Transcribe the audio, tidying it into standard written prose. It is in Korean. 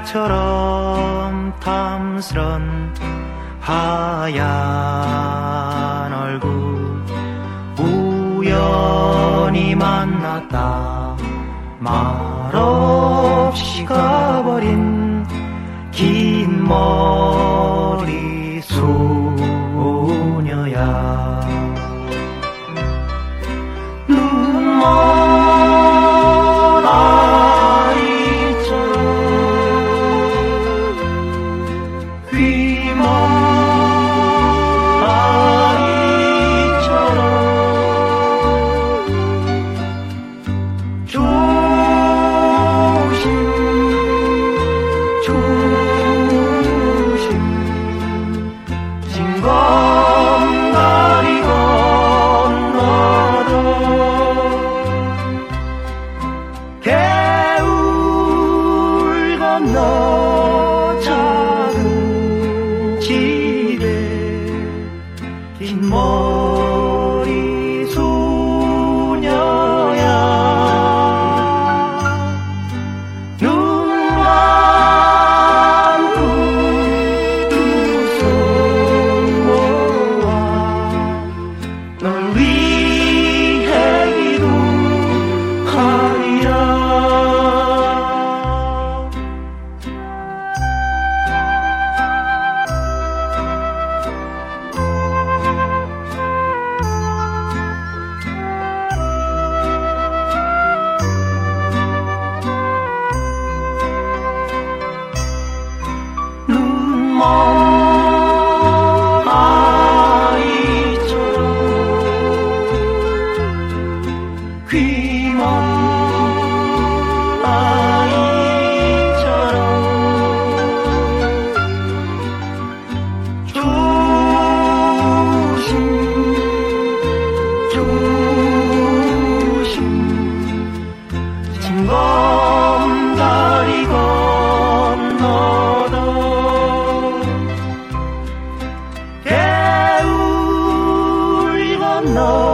달처럼 탐스런 하얀 얼굴 우연히 만났다 말없이 가버린 긴 머리 소녀야. 눈먼 너 작은 집에 긴 머리 소녀야. 눈 감고 두 손 모아 널 위해 기도하리라. 눈먼 아이처럼 귀먼 아이처럼 조심 조심 징검다리 건너다 개울 건너